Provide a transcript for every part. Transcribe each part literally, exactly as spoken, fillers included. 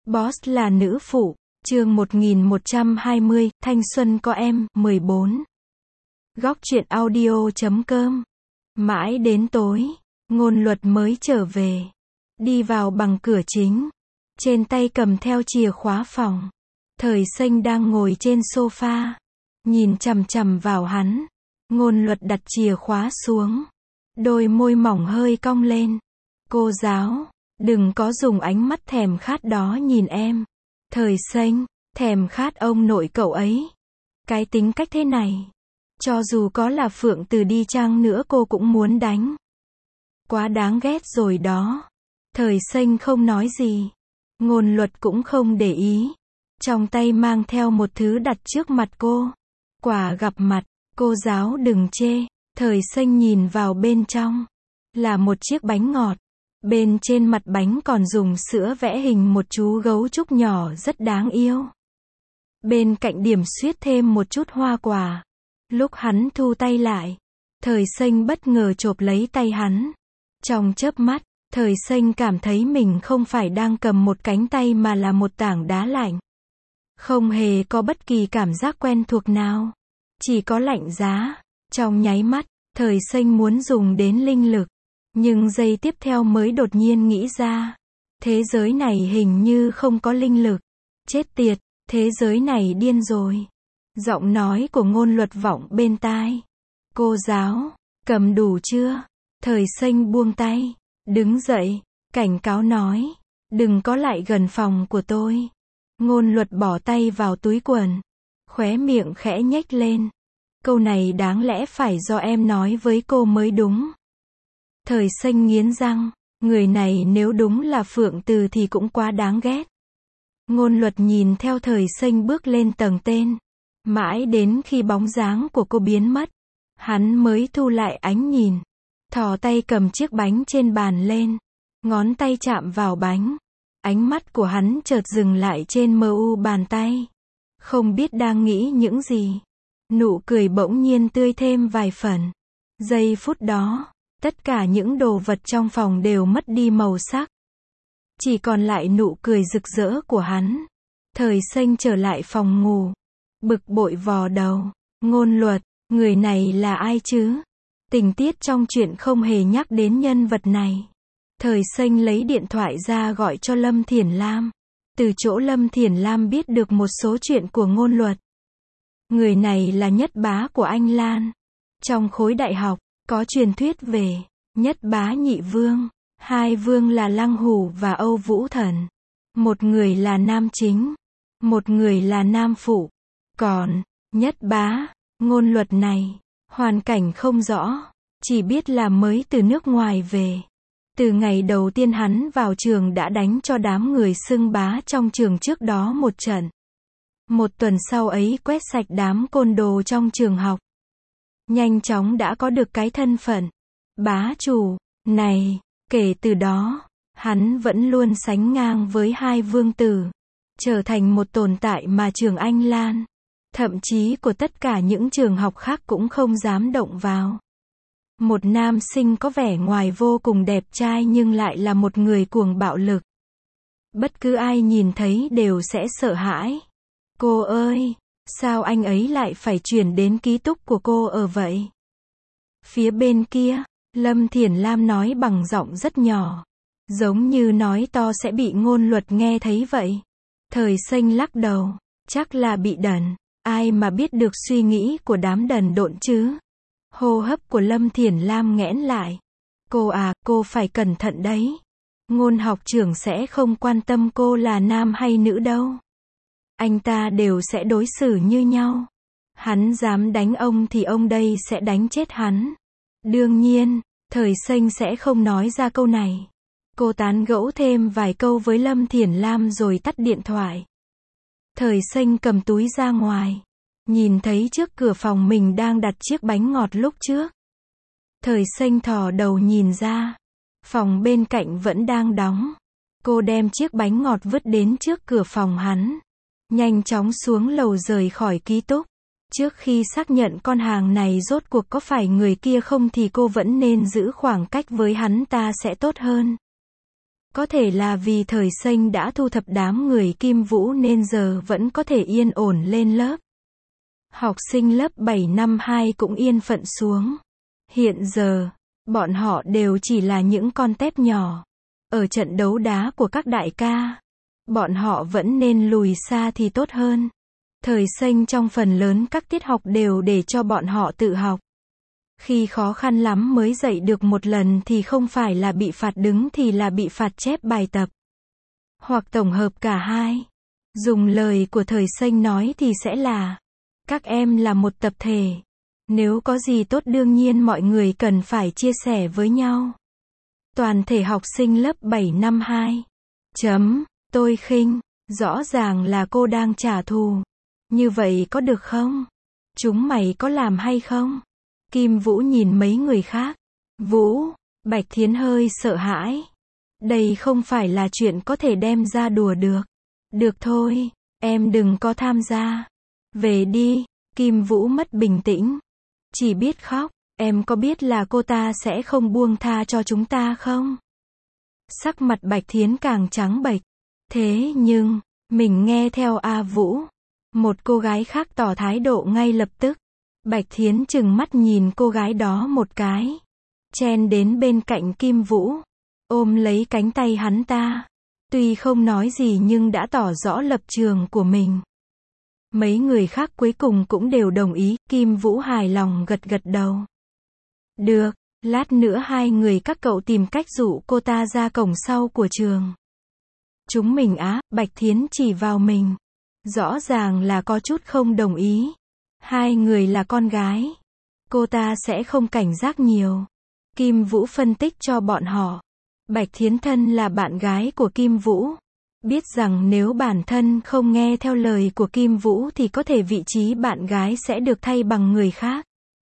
Boss là nữ phụ, chương một nghìn một trăm hai mươi, thanh xuân có em, mười bốn. Góc truyện audio chấm com. Mãi đến tối, Ngôn Luật mới trở về. Đi vào bằng cửa chính. Trên tay cầm theo chìa khóa phòng. Thời Xanh đang ngồi trên sofa. Nhìn chằm chằm vào hắn. Ngôn Luật đặt chìa khóa xuống. Đôi môi mỏng hơi cong lên. Cô giáo, đừng có dùng ánh mắt thèm khát đó nhìn em. Thời Xanh, thèm khát ông nội cậu ấy. Cái tính cách thế này. Cho dù có là Phượng Từ đi chăng nữa cô cũng muốn đánh. Quá đáng ghét rồi đó. Thời Xanh không nói gì. Ngôn Luật cũng không để ý. Trong tay mang theo một thứ đặt trước mặt cô. Quà gặp mặt, cô giáo đừng chê. Thời Xanh nhìn vào bên trong. Là một chiếc bánh ngọt. Bên trên mặt bánh còn dùng sữa vẽ hình một chú gấu trúc nhỏ rất đáng yêu. Bên cạnh điểm xuyết thêm một chút hoa quả. Lúc hắn thu tay lại, Thời Xanh bất ngờ chộp lấy tay hắn. Trong chớp mắt, Thời Xanh cảm thấy mình không phải đang cầm một cánh tay mà là một tảng đá lạnh. Không hề có bất kỳ cảm giác quen thuộc nào. Chỉ có lạnh giá. Trong nháy mắt, Thời Xanh muốn dùng đến linh lực. Nhưng giây tiếp theo mới đột nhiên nghĩ ra. Thế giới này hình như không có linh lực. Chết tiệt, thế giới này điên rồi. Giọng nói của Ngôn Luật vọng bên tai. Cô giáo, cầm đủ chưa? Thời Xanh buông tay. Đứng dậy, cảnh cáo nói. Đừng có lại gần phòng của tôi. Ngôn Luật bỏ tay vào túi quần. Khóe miệng khẽ nhếch lên. Câu này đáng lẽ phải do em nói với cô mới đúng. Thời Xanh nghiến răng. Người này nếu đúng là Phượng Từ thì cũng quá đáng ghét. Ngôn Luật nhìn theo Thời Xanh bước lên tầng tên. Mãi đến khi bóng dáng của cô biến mất, hắn mới thu lại ánh nhìn. Thò tay cầm chiếc bánh trên bàn lên. Ngón tay chạm vào bánh. Ánh mắt của hắn chợt dừng lại trên mờ u bàn tay. Không biết đang nghĩ những gì. Nụ cười bỗng nhiên tươi thêm vài phần. Giây phút đó, tất cả những đồ vật trong phòng đều mất đi màu sắc. Chỉ còn lại nụ cười rực rỡ của hắn. Thời Xanh trở lại phòng ngủ. Bực bội vò đầu. Ngôn Luật, người này là ai chứ? Tình tiết trong truyện không hề nhắc đến nhân vật này. Thời Xanh lấy điện thoại ra gọi cho Lâm Thiển Lam. Từ chỗ Lâm Thiển Lam biết được một số chuyện của Ngôn Luật. Người này là nhất bá của Anh Lan. Trong khối đại học, có truyền thuyết về nhất bá nhị vương. Hai vương là Lăng Hủ và Âu Vũ Thần. Một người là nam chính. Một người là nam phụ. Còn, nhất bá, Ngôn Luật này, hoàn cảnh không rõ. Chỉ biết là mới từ nước ngoài về. Từ ngày đầu tiên hắn vào trường đã đánh cho đám người xưng bá trong trường trước đó một trận. Một tuần sau ấy quét sạch đám côn đồ trong trường học. Nhanh chóng đã có được cái thân phận bá chủ này. Kể từ đó, hắn vẫn luôn sánh ngang với hai vương tử. Trở thành một tồn tại mà trường Anh Lan, thậm chí của tất cả những trường học khác cũng không dám động vào. Một nam sinh có vẻ ngoài vô cùng đẹp trai nhưng lại là một người cuồng bạo lực. Bất cứ ai nhìn thấy đều sẽ sợ hãi. Cô ơi, sao anh ấy lại phải chuyển đến ký túc của cô ở vậy? Phía bên kia, Lâm Thiển Lam nói bằng giọng rất nhỏ. Giống như nói to sẽ bị Ngôn Luật nghe thấy vậy. Thời Xanh lắc đầu. Chắc là bị đần. Ai mà biết được suy nghĩ của đám đần độn chứ? Hô hấp của Lâm Thiển Lam nghẽn lại. Cô à, cô phải cẩn thận đấy. Ngôn học trưởng sẽ không quan tâm cô là nam hay nữ đâu. Anh ta đều sẽ đối xử như nhau. Hắn dám đánh ông thì ông đây sẽ đánh chết hắn. Đương nhiên, Thời Xanh sẽ không nói ra câu này. Cô tán gẫu thêm vài câu với Lâm Thiển Lam rồi tắt điện thoại. Thời Xanh cầm túi ra ngoài. Nhìn thấy trước cửa phòng mình đang đặt chiếc bánh ngọt lúc trước. Thời Xanh thò đầu nhìn ra. Phòng bên cạnh vẫn đang đóng. Cô đem chiếc bánh ngọt vứt đến trước cửa phòng hắn. Nhanh chóng xuống lầu rời khỏi ký túc. Trước khi xác nhận con hàng này rốt cuộc có phải người kia không thì cô vẫn nên giữ khoảng cách với hắn ta sẽ tốt hơn. Có thể là vì thời Sinh đã thu thập đám người Kim Vũ nên giờ vẫn có thể yên ổn lên lớp. Học sinh lớp bảy năm hai cũng yên phận xuống. Hiện giờ, bọn họ đều chỉ là những con tép nhỏ. Ở trận đấu đá của các đại ca, bọn họ vẫn nên lùi xa thì tốt hơn. Thời Sinh trong phần lớn các tiết học đều để cho bọn họ tự học. Khi khó khăn lắm mới dạy được một lần thì không phải là bị phạt đứng thì là bị phạt chép bài tập. Hoặc tổng hợp cả hai. Dùng lời của thời Sinh nói thì sẽ là, các em là một tập thể. Nếu có gì tốt đương nhiên mọi người cần phải chia sẻ với nhau. Toàn thể học sinh lớp bảy năm hai. Chấm, tôi khinh. Rõ ràng là cô đang trả thù. Như vậy có được không? Chúng mày có làm hay không? Kim Vũ nhìn mấy người khác. Vũ, Bạch Thiến hơi sợ hãi. Đây không phải là chuyện có thể đem ra đùa được. Được thôi, em đừng có tham gia. Về đi. Kim Vũ mất bình tĩnh. Chỉ biết khóc. Em có biết là cô ta sẽ không buông tha cho chúng ta không? Sắc mặt Bạch Thiến càng trắng bệch. Thế nhưng, mình nghe theo A Vũ. Một cô gái khác tỏ thái độ ngay lập tức. Bạch Thiến chừng mắt nhìn cô gái đó một cái. Chen đến bên cạnh Kim Vũ. Ôm lấy cánh tay hắn ta. Tuy không nói gì nhưng đã tỏ rõ lập trường của mình. Mấy người khác cuối cùng cũng đều đồng ý. Kim Vũ hài lòng gật gật đầu. Được, lát nữa hai người các cậu tìm cách dụ cô ta ra cổng sau của trường. Chúng mình á, Bạch Thiến chỉ vào mình. Rõ ràng là có chút không đồng ý. Hai người là con gái. Cô ta sẽ không cảnh giác nhiều. Kim Vũ phân tích cho bọn họ. Bạch Thiến thân là bạn gái của Kim Vũ. Biết rằng nếu bản thân không nghe theo lời của Kim Vũ thì có thể vị trí bạn gái sẽ được thay bằng người khác.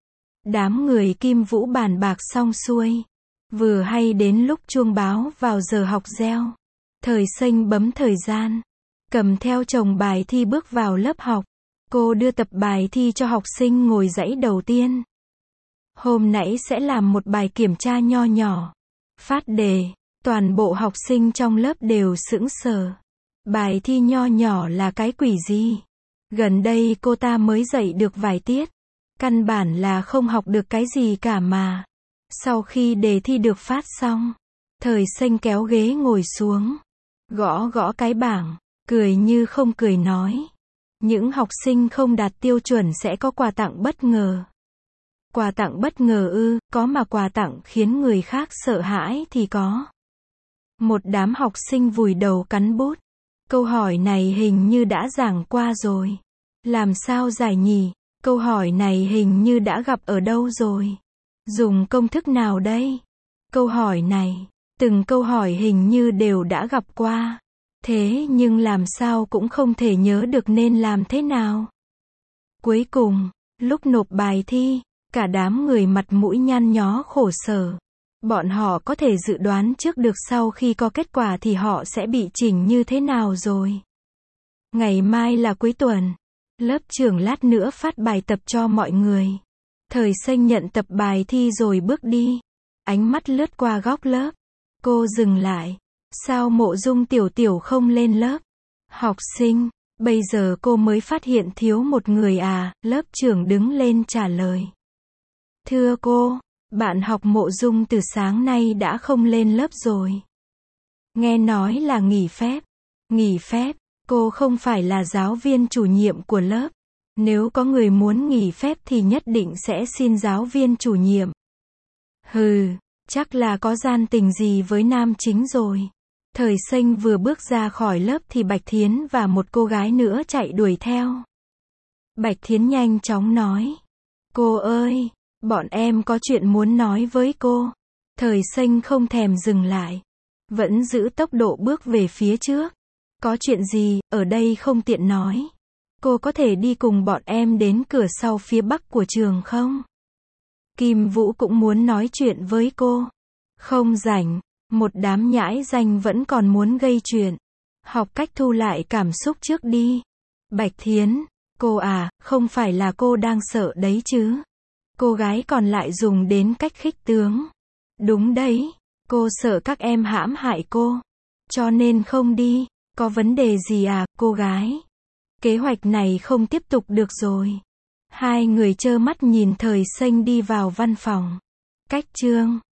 Đám người Kim Vũ bàn bạc xong xuôi. Vừa hay đến lúc chuông báo vào giờ học reo. Thời Sinh bấm thời gian. Cầm theo chồng bài thi bước vào lớp học. Cô đưa tập bài thi cho học sinh ngồi dãy đầu tiên. Hôm nãy sẽ làm một bài kiểm tra nho nhỏ. Phát đề. Toàn bộ học sinh trong lớp đều sững sờ. Bài thi nho nhỏ là cái quỷ gì? Gần đây cô ta mới dạy được vài tiết. Căn bản là không học được cái gì cả mà. Sau khi đề thi được phát xong, Thời Sinh kéo ghế ngồi xuống. Gõ gõ cái bảng, cười như không cười nói. Những học sinh không đạt tiêu chuẩn sẽ có quà tặng bất ngờ. Quà tặng bất ngờ ư, có mà quà tặng khiến người khác sợ hãi thì có. Một đám học sinh vùi đầu cắn bút. Câu hỏi này hình như đã giảng qua rồi. Làm sao giải nhỉ? Câu hỏi này hình như đã gặp ở đâu rồi? Dùng công thức nào đây? Câu hỏi này, từng câu hỏi hình như đều đã gặp qua. Thế nhưng làm sao cũng không thể nhớ được nên làm thế nào? Cuối cùng, lúc nộp bài thi, cả đám người mặt mũi nhăn nhó khổ sở. Bọn họ có thể dự đoán trước được sau khi có kết quả thì họ sẽ bị chỉnh như thế nào rồi. Ngày mai là cuối tuần. Lớp trưởng lát nữa phát bài tập cho mọi người. Thời Sinh nhận tập bài thi rồi bước đi. Ánh mắt lướt qua góc lớp. Cô dừng lại. Sao Mộ Dung tiểu tiểu không lên lớp? Học sinh, bây giờ cô mới phát hiện thiếu một người à? Lớp trưởng đứng lên trả lời. Thưa cô, bạn học Mộ Dung từ sáng nay đã không lên lớp rồi. Nghe nói là nghỉ phép. Nghỉ phép, cô không phải là giáo viên chủ nhiệm của lớp. Nếu có người muốn nghỉ phép thì nhất định sẽ xin giáo viên chủ nhiệm. Hừ, chắc là có gian tình gì với nam chính rồi. Thời Sinh vừa bước ra khỏi lớp thì Bạch Thiến và một cô gái nữa chạy đuổi theo. Bạch Thiến nhanh chóng nói. Cô ơi, bọn em có chuyện muốn nói với cô. Thời Sinh không thèm dừng lại. Vẫn giữ tốc độ bước về phía trước. Có chuyện gì, ở đây không tiện nói. Cô có thể đi cùng bọn em đến cửa sau phía bắc của trường không? Kim Vũ cũng muốn nói chuyện với cô. Không rảnh, một đám nhãi danh vẫn còn muốn gây chuyện. Học cách thu lại cảm xúc trước đi. Bạch Thiến, cô à, không phải là cô đang sợ đấy chứ? Cô gái còn lại dùng đến cách khích tướng. Đúng đấy, cô sợ các em hãm hại cô. Cho nên không đi. Có vấn đề gì à, cô gái? Kế hoạch này không tiếp tục được rồi. Hai người trơ mắt nhìn Thời Xanh đi vào văn phòng. Cách chương